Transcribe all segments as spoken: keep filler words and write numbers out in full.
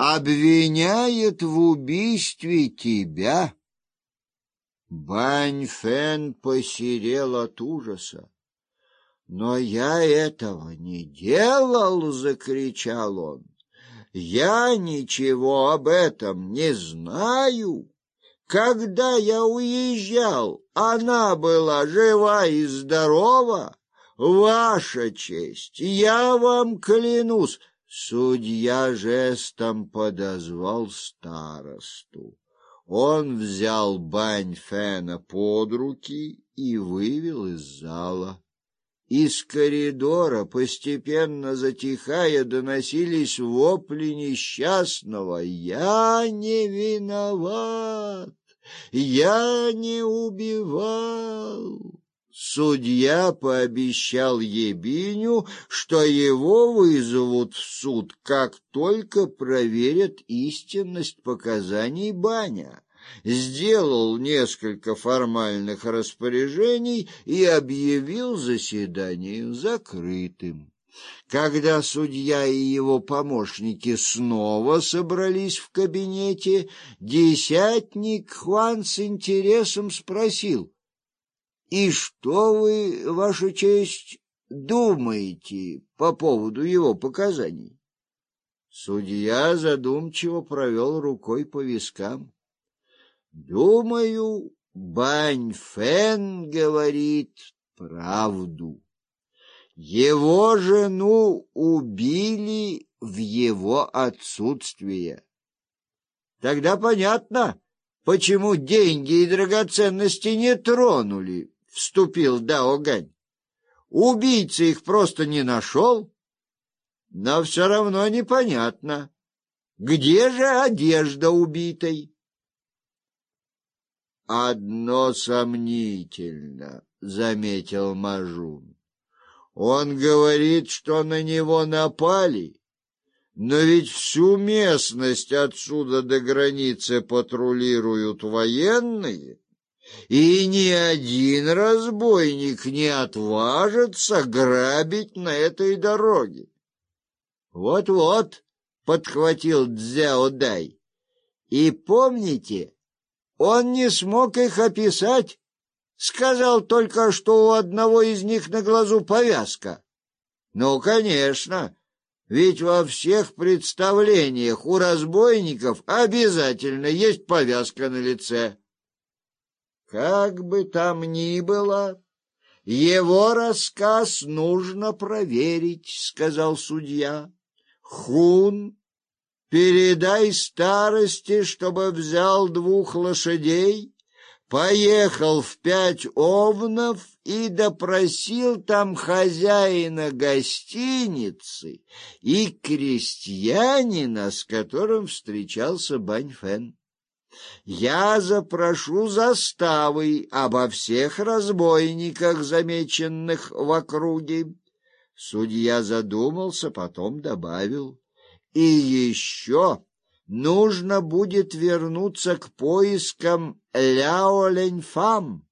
обвиняет в убийстве тебя. Бань Фэн посерел от ужаса. «Но я этого не делал!» — закричал он. «Я ничего об этом не знаю. Когда я уезжал, она была жива и здорова. Ваша честь, я вам клянусь!» Судья жестом подозвал старосту. Он взял Бань Фэна под руки и вывел из зала. Из коридора, постепенно затихая, доносились вопли несчастного: «Я не виноват! Я не убивал!» Судья пообещал Ебиню, что его вызовут в суд, как только проверят истинность показаний Баня. Сделал несколько формальных распоряжений и объявил заседание закрытым. Когда судья и его помощники снова собрались в кабинете, десятник Хуан с интересом спросил: «И что вы, Ваша честь, думаете по поводу его показаний?» Судья задумчиво провел рукой по вискам. «Думаю, Бань Фэн говорит правду. Его жену убили в его отсутствие. Тогда понятно, почему деньги и драгоценности не тронули», — вступил Дао Гань. «Убийца их просто не нашел. Но все равно непонятно, где же одежда убитой?» «Одно сомнительно», — заметил Мажун. «Он говорит, что на него напали, но ведь всю местность отсюда до границы патрулируют военные, и ни один разбойник не отважится грабить на этой дороге». «Вот-вот», — подхватил Цзяо Дай, — «и помните, он не смог их описать, сказал только, что у одного из них на глазу повязка». «Ну, конечно, ведь во всех представлениях у разбойников обязательно есть повязка на лице». «Как бы там ни было, его рассказ нужно проверить», — сказал судья. «Хун, передай старости, чтобы взял двух лошадей, поехал в пять овнов и допросил там хозяина гостиницы и крестьянина, с которым встречался Бань Фэн. Я запрошу заставы обо всех разбойниках, замеченных в округе». Судья задумался, потом добавил: «И еще нужно будет вернуться к поискам Ляо Лэньфам.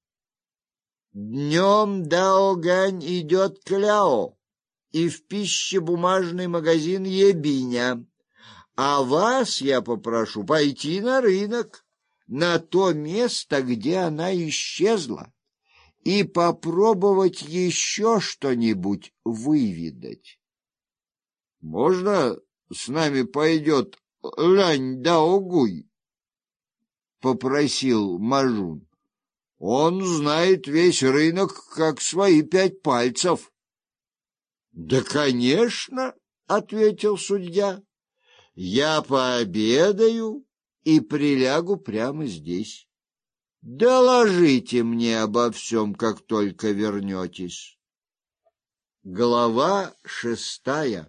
Днем Дао Гань идет к Ляо и в пищебумажный магазин Ебиня, а вас я попрошу пойти на рынок, на то место, где она исчезла, и попробовать еще что-нибудь выведать». «Можно с нами пойдет Лянь Даогуй?» — попросил Мажун. «Он знает весь рынок, как свои пять пальцев». «Да, конечно», — ответил судья. «Я пообедаю и прилягу прямо здесь. Доложите мне обо всем, как только вернетесь». Глава шестая.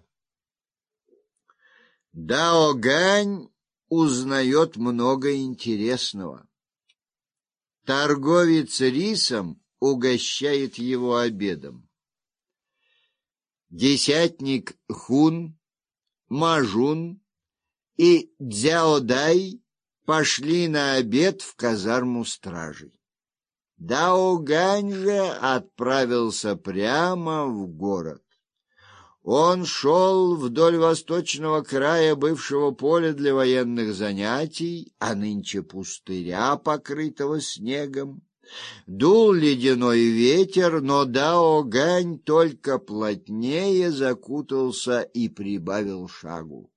Дао Гань узнает много интересного. Торговец рисом угощает его обедом. Десятник Хун, Мажун и Цзяо Дай пошли на обед в казарму стражей. Дао Гань же отправился прямо в город. Он шел вдоль восточного края бывшего поля для военных занятий, а нынче пустыря, покрытого снегом. Дул ледяной ветер, но Дао Гань только плотнее закутался и прибавил шагу.